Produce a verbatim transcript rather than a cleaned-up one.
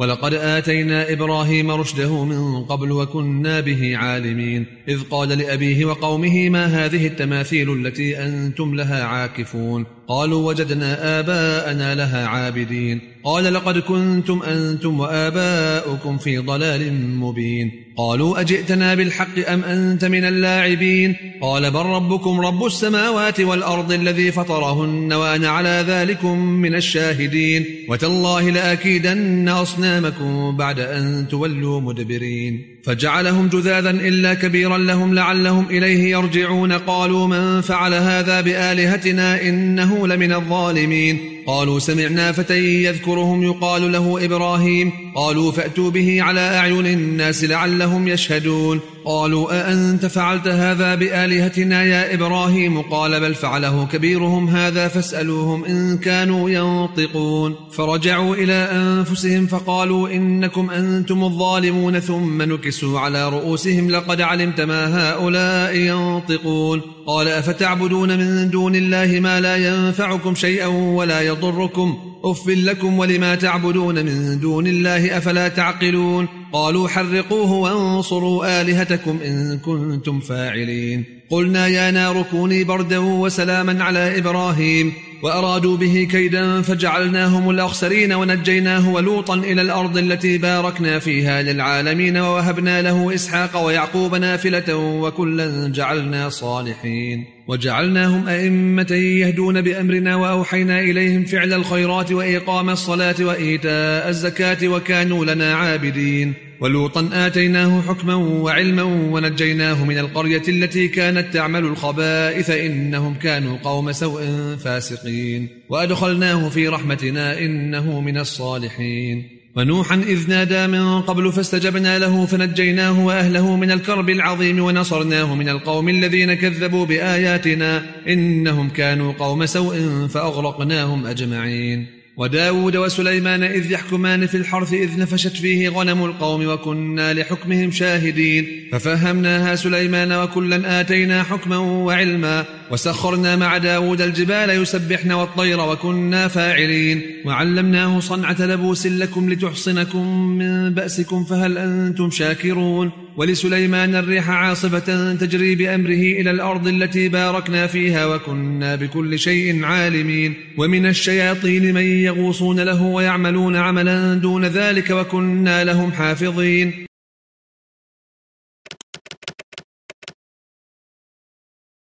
ولقد آتينا إبراهيم رشده من قبل وكنا به عالمين إذ قال لأبيه وقومه ما هذه التماثيل التي أنتم لها عاكفون قالوا وجدنا آباءنا لها عابدين قال لقد كنتم أنتم وآباؤكم في ضلال مبين قالوا أجئتنا بالحق أم أنت من اللاعبين قال بل ربكم رب السماوات والأرض الذي فطرهن وأنا على ذلكم من الشاهدين وتالله لأكيدن أصنامكم بعد أن تولوا مدبرين فجعلهم جذاذا إلا كبيرا لهم لعلهم إليه يرجعون قالوا من فعل هذا بآلهتنا إنه لمن الظالمين قالوا سمعنا فتى يذكرهم يقال له إبراهيم قالوا فأتوا به على أعين الناس لعلهم يشهدون قالوا أأنت فعلت هذا بآلهتنا يا إبراهيم قال بل فعله كبيرهم هذا فاسألوهم إن كانوا ينطقون فرجعوا إلى أنفسهم فقالوا إنكم أنتم الظالمون ثم نكسوا على رؤوسهم لقد علمت ما هؤلاء ينطقون قال أفتعبدون من دون الله ما لا ينفعكم شيئا ولا يضركم أف لكم ولما تعبدون من دون الله أفلا تعقلون قالوا حرقوه وانصروا آلهتكم إن كنتم فاعلين قلنا يا نار كوني بردا وسلاما على إبراهيم وأرادوا به كيدا فجعلناهم الأخسرين ونجيناه ولوطا إلى الأرض التي باركنا فيها للعالمين ووهبنا له إسحاق ويعقوب نافلة وكلا جعلنا صالحين وجعلناهم أئمة يهدون بأمرنا وأوحينا إليهم فعل الخيرات وإقام الصلاة وإيتاء الزكاة وكانوا لنا عابدين ولوطا آتيناه حكما وعلما ونجيناه من القرية التي كانت تعمل الخبائث إنهم كانوا قوم سوء فاسقين وأدخلناه في رحمتنا إنه من الصالحين ونوحا إذ نادى من قبل فاستجبنا له فنجيناه وأهله من الكرب العظيم ونصرناه من القوم الذين كذبوا بآياتنا إنهم كانوا قوم سوء فأغرقناهم أجمعين وداود وسليمان إذ يحكمان في الحرث إذ نفشت فيه غنم القوم وكنا لحكمهم شاهدين ففهمناها سليمان وكلا آتينا حكما وعلما وسخرنا مع داود الجبال يسبحن والطير وكنا فاعلين وعلمناه صنعة لبوس لكم لتحصنكم من بأسكم فهل أنتم شاكرون ولسليمان الريح عاصفة تجري بأمره إلى الأرض التي باركنا فيها وكنا بكل شيء عالمين ومن الشياطين من يغوصون له ويعملون عملا دون ذلك وكنا لهم حافظين